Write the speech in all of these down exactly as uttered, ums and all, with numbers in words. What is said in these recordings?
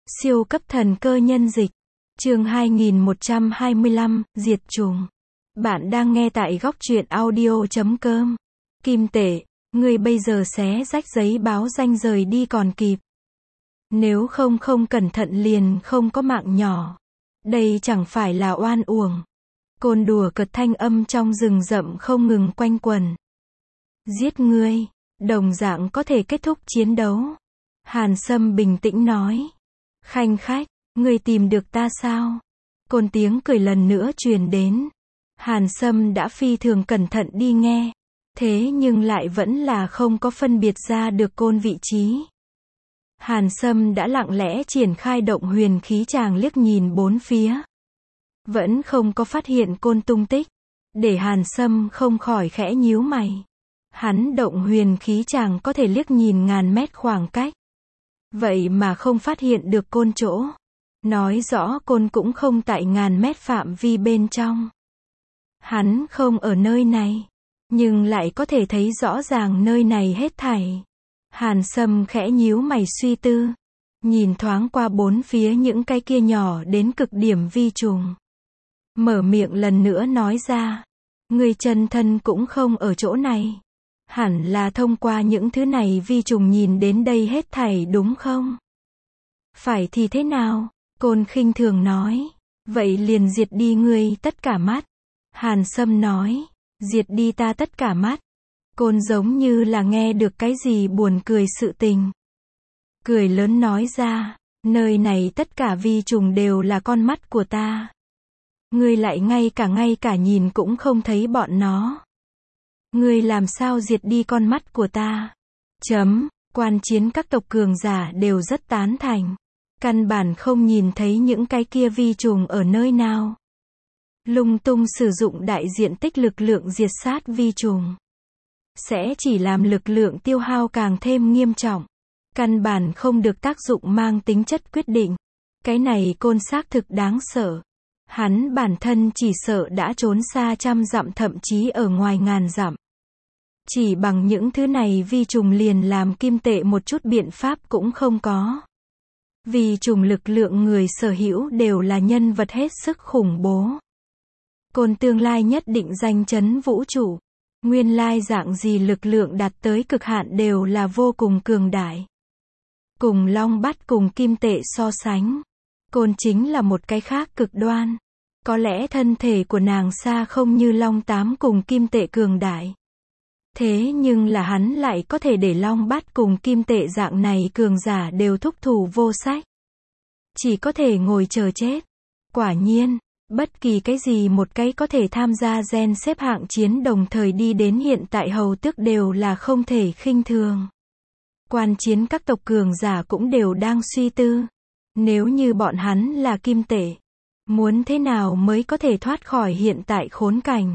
Siêu cấp thần cơ nhân dịch. Chương hai nghìn một trăm hai mươi lăm, diệt trùng. Bạn đang nghe tại góc truyện audio chấm com. Kim Tệ, ngươi bây giờ xé rách giấy báo danh rời đi còn kịp. Nếu không không cẩn thận liền không có mạng nhỏ. Đây chẳng phải là oan uổng. Côn đùa cợt thanh âm trong rừng rậm không ngừng quanh quẩn. Giết ngươi, đồng dạng có thể kết thúc chiến đấu. Hàn Sâm bình tĩnh nói. Khanh khách, ngươi tìm được ta sao? Côn tiếng cười lần nữa truyền đến. Hàn Sâm đã phi thường cẩn thận đi nghe. Thế nhưng lại vẫn là không có phân biệt ra được Côn vị trí. Hàn Sâm đã lặng lẽ triển khai động huyền khí tràng liếc nhìn bốn phía. Vẫn không có phát hiện Côn tung tích. Để Hàn Sâm không khỏi khẽ nhíu mày. Hắn động huyền khí tràng có thể liếc nhìn ngàn mét khoảng cách. Vậy mà không phát hiện được Côn chỗ. Nói rõ Côn cũng không tại ngàn mét phạm vi bên trong. Hắn không ở nơi này. Nhưng lại có thể thấy rõ ràng nơi này hết thảy. Hàn Sâm khẽ nhíu mày suy tư. Nhìn thoáng qua bốn phía những cái kia nhỏ đến cực điểm vi trùng. Mở miệng lần nữa nói ra. Người chân thân cũng không ở chỗ này. Hẳn là thông qua những thứ này vi trùng nhìn đến đây hết thảy đúng không? Phải thì thế nào? Côn khinh thường nói. Vậy liền diệt đi ngươi tất cả mắt. Hàn Sâm nói. Diệt đi ta tất cả mắt. Côn giống như là nghe được cái gì buồn cười sự tình. Cười lớn nói ra. Nơi này tất cả vi trùng đều là con mắt của ta. Ngươi lại ngay cả ngay cả nhìn cũng không thấy bọn nó. Ngươi làm sao diệt đi con mắt của ta? Chấm, quan chiến các tộc cường giả đều rất tán thành. Căn bản không nhìn thấy những cái kia vi trùng ở nơi nào. Lung tung sử dụng đại diện tích lực lượng diệt sát vi trùng. Sẽ chỉ làm lực lượng tiêu hao càng thêm nghiêm trọng. Căn bản không được tác dụng mang tính chất quyết định. Cái này Côn xác thực đáng sợ. Hắn bản thân chỉ sợ đã trốn xa trăm dặm thậm chí ở ngoài ngàn dặm. Chỉ bằng những thứ này vi trùng liền làm Kim Tệ một chút biện pháp cũng không có. Vi trùng lực lượng người sở hữu đều là nhân vật hết sức khủng bố. Côn tương lai nhất định danh chấn vũ trụ. Nguyên lai dạng gì lực lượng đạt tới cực hạn đều là vô cùng cường đại. Cùng Long Bát cùng Kim Tệ so sánh. Côn chính là một cái khác cực đoan. Có lẽ thân thể của nàng xa không như Long Tám cùng Kim Tệ cường đại. Thế nhưng là hắn lại có thể để Long Bát cùng Kim Tệ dạng này cường giả đều thúc thủ vô sách. Chỉ có thể ngồi chờ chết. Quả nhiên, bất kỳ cái gì một cái có thể tham gia gen xếp hạng chiến đồng thời đi đến hiện tại hầu tước đều là không thể khinh thường. Quan chiến các tộc cường giả cũng đều đang suy tư. Nếu như bọn hắn là Kim Tệ, muốn thế nào mới có thể thoát khỏi hiện tại khốn cảnh.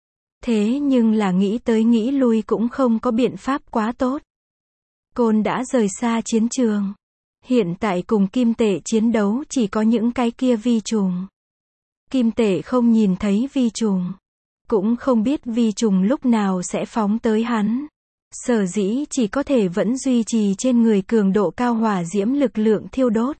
Thế nhưng là nghĩ tới nghĩ lui cũng không có biện pháp quá tốt. Côn đã rời xa chiến trường. Hiện tại cùng Kim Tệ chiến đấu chỉ có những cái kia vi trùng. Kim Tệ không nhìn thấy vi trùng. Cũng không biết vi trùng lúc nào sẽ phóng tới hắn. Sở dĩ chỉ có thể vẫn duy trì trên người cường độ cao hỏa diễm lực lượng thiêu đốt.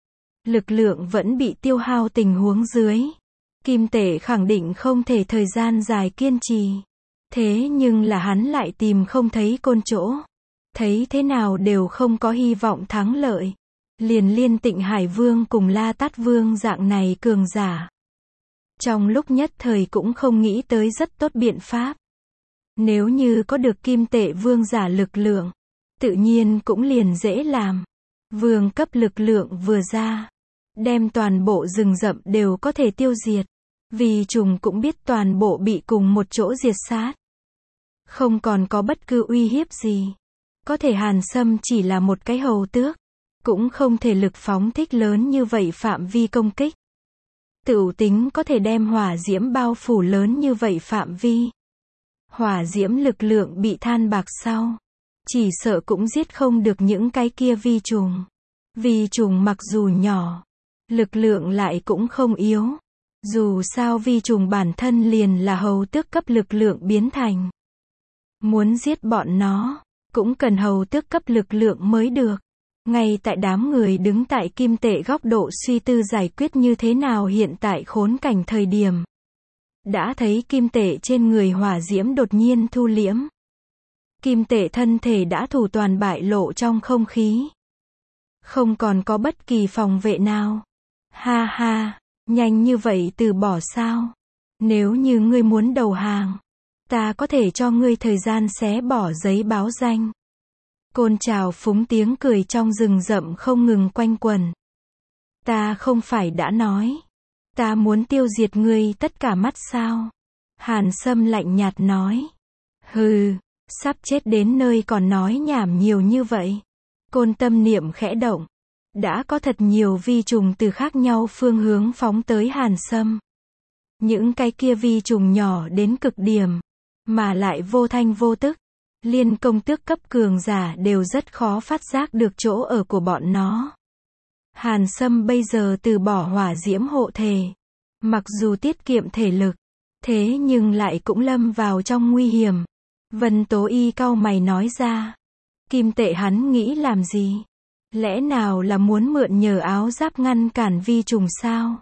Lực lượng vẫn bị tiêu hao tình huống dưới. Kim Tệ khẳng định không thể thời gian dài kiên trì. Thế nhưng là hắn lại tìm không thấy Côn chỗ. Thấy thế nào đều không có hy vọng thắng lợi. Liền liên Tịnh Hải Vương cùng La Tát Vương dạng này cường giả. Trong lúc nhất thời cũng không nghĩ tới rất tốt biện pháp. Nếu như có được Kim Tệ Vương giả lực lượng, tự nhiên cũng liền dễ làm. Vương cấp lực lượng vừa ra, đem toàn bộ rừng rậm đều có thể tiêu diệt. Vì trùng cũng biết toàn bộ bị cùng một chỗ diệt sát. Không còn có bất cứ uy hiếp gì. Có thể Hàn Sâm chỉ là một cái hầu tước. Cũng không thể lực phóng thích lớn như vậy phạm vi công kích. Tựu tính có thể đem hỏa diễm bao phủ lớn như vậy phạm vi. Hỏa diễm lực lượng bị than bạc sau. Chỉ sợ cũng giết không được những cái kia vi trùng. Vi trùng mặc dù nhỏ, lực lượng lại cũng không yếu. Dù sao vi trùng bản thân liền là hầu tước cấp lực lượng biến thành. Muốn giết bọn nó, cũng cần hầu tước cấp lực lượng mới được. Ngay tại đám người đứng tại kim tệ góc độ suy tư giải quyết như thế nào hiện tại khốn cảnh thời điểm. Đã thấy kim tệ trên người hỏa diễm đột nhiên thu liễm. Kim tệ thân thể đã thủ toàn bại lộ trong không khí. Không còn có bất kỳ phòng vệ nào. Ha ha, nhanh như vậy từ bỏ sao? Nếu như ngươi muốn đầu hàng, ta có thể cho ngươi thời gian xé bỏ giấy báo danh. Côn trào phúng tiếng cười trong rừng rậm không ngừng quanh quẩn. Ta không phải đã nói, ta muốn tiêu diệt ngươi tất cả mắt sao? Hàn Sâm lạnh nhạt nói. Hừ, sắp chết đến nơi còn nói nhảm nhiều như vậy. Côn tâm niệm khẽ động. Đã có thật nhiều vi trùng từ khác nhau phương hướng phóng tới Hàn Sâm. Những cái kia vi trùng nhỏ đến cực điểm, mà lại vô thanh vô tức. Liên công tước cấp cường giả đều rất khó phát giác được chỗ ở của bọn nó. Hàn Sâm bây giờ từ bỏ hỏa diễm hộ thể. Mặc dù tiết kiệm thể lực, thế nhưng lại cũng lâm vào trong nguy hiểm. Vân Tố Y cau mày nói ra. Kim tệ hắn nghĩ làm gì? Lẽ nào là muốn mượn nhờ áo giáp ngăn cản vi trùng sao?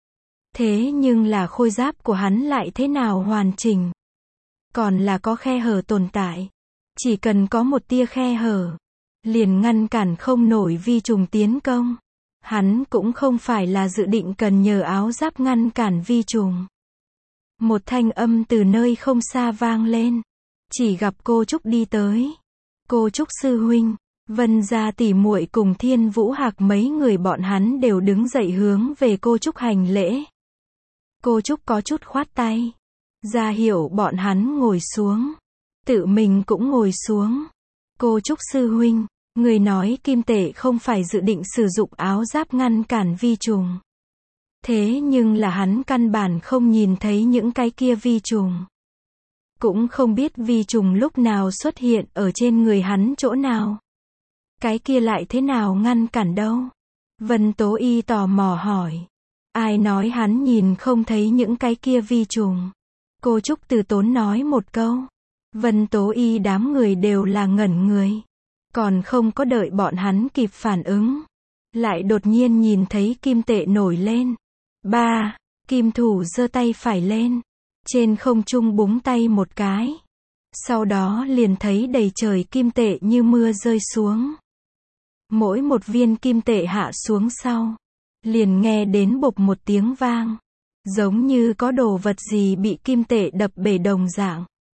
Thế nhưng là khôi giáp của hắn lại thế nào hoàn chỉnh? Còn là có khe hở tồn tại. Chỉ cần có một tia khe hở, liền ngăn cản không nổi vi trùng tiến công. Hắn cũng không phải là dự định cần nhờ áo giáp ngăn cản vi trùng. Một thanh âm từ nơi không xa vang lên. Chỉ gặp cô Trúc đi tới. Cô Trúc sư huynh, Vân gia tỷ muội cùng Thiên Vũ Hạc mấy người bọn hắn đều đứng dậy hướng về cô Trúc hành lễ. Cô Trúc có chút khoát tay, ra hiệu bọn hắn ngồi xuống. Tự mình cũng ngồi xuống. Cô Trúc sư huynh, người nói kim tệ không phải dự định sử dụng áo giáp ngăn cản vi trùng. Thế nhưng là hắn căn bản không nhìn thấy những cái kia vi trùng. Cũng không biết vi trùng lúc nào xuất hiện ở trên người hắn chỗ nào. Cái kia lại thế nào ngăn cản đâu? Vân Tố Y tò mò hỏi. Ai nói hắn nhìn không thấy những cái kia vi trùng? Cô Trúc từ tốn nói một câu. Vân Tố Y đám người đều là ngẩn người. Còn không có đợi bọn hắn kịp phản ứng. Lại đột nhiên nhìn thấy kim tệ nổi lên. Ba, kim thủ giơ tay phải lên. Trên không trung búng tay một cái. Sau đó liền thấy đầy trời kim tệ như mưa rơi xuống. Mỗi một viên kim tệ hạ xuống sau. Liền nghe đến bộp một tiếng vang. Giống như có đồ vật gì bị kim tệ đập bể đồng dạng.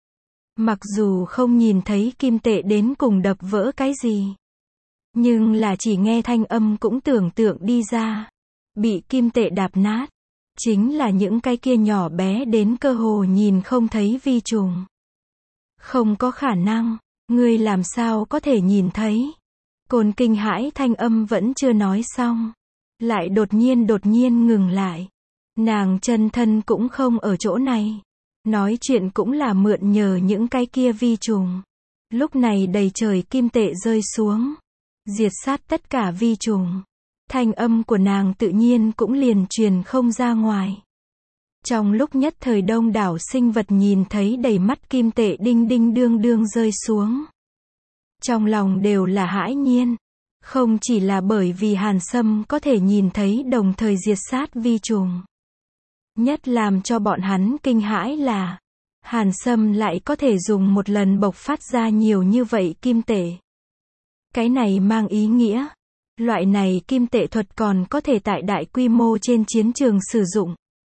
Mặc dù không nhìn thấy kim tệ đến cùng đập vỡ cái gì. Nhưng là chỉ nghe thanh âm cũng tưởng tượng đi ra. Bị kim tệ đạp nát. Chính là những cái kia nhỏ bé đến cơ hồ nhìn không thấy vi trùng. Không có khả năng, ngươi làm sao có thể nhìn thấy. Côn kinh hãi thanh âm vẫn chưa nói xong. Lại đột nhiên đột nhiên ngừng lại. Nàng chân thân cũng không ở chỗ này. Nói chuyện cũng là mượn nhờ những cái kia vi trùng. Lúc này đầy trời kim tệ rơi xuống. Diệt sát tất cả vi trùng. Thanh âm của nàng tự nhiên cũng liền truyền không ra ngoài. Trong lúc nhất thời đông đảo sinh vật nhìn thấy đầy mắt kim tệ đinh đinh đương đương rơi xuống. Trong lòng đều là hãi nhiên. Không chỉ là bởi vì Hàn Sâm có thể nhìn thấy đồng thời diệt sát vi trùng. Nhất làm cho bọn hắn kinh hãi là Hàn Sâm lại có thể dùng một lần bộc phát ra nhiều như vậy kim tệ. Cái này mang ý nghĩa loại này kim tệ thuật còn có thể tại đại quy mô trên chiến trường sử dụng.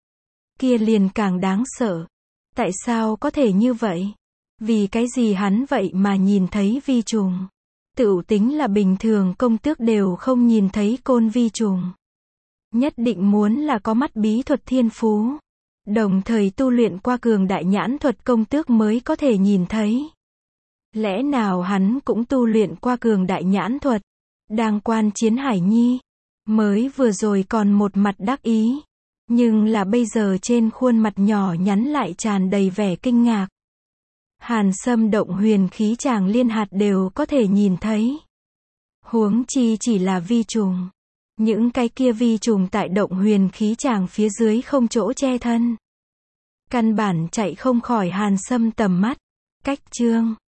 Kia liền càng đáng sợ. Tại sao có thể như vậy? Vì cái gì hắn vậy mà nhìn thấy vi trùng? Tựu tính là bình thường công tước đều không nhìn thấy côn vi trùng. Nhất định muốn là có mắt bí thuật thiên phú. Đồng thời tu luyện qua cường đại nhãn thuật công tước mới có thể nhìn thấy. Lẽ nào hắn cũng tu luyện qua cường đại nhãn thuật? Đang quan chiến Hải Nhi. Mới vừa rồi còn một mặt đắc ý. Nhưng là bây giờ trên khuôn mặt nhỏ nhắn lại tràn đầy vẻ kinh ngạc. Hàn Sâm động huyền khí tràng liên hạt đều có thể nhìn thấy. Huống chi chỉ là vi trùng. Những cái kia vi trùng tại động huyền khí tràng phía dưới không chỗ che thân. Căn bản chạy không khỏi Hàn Sâm tầm mắt. Cách chương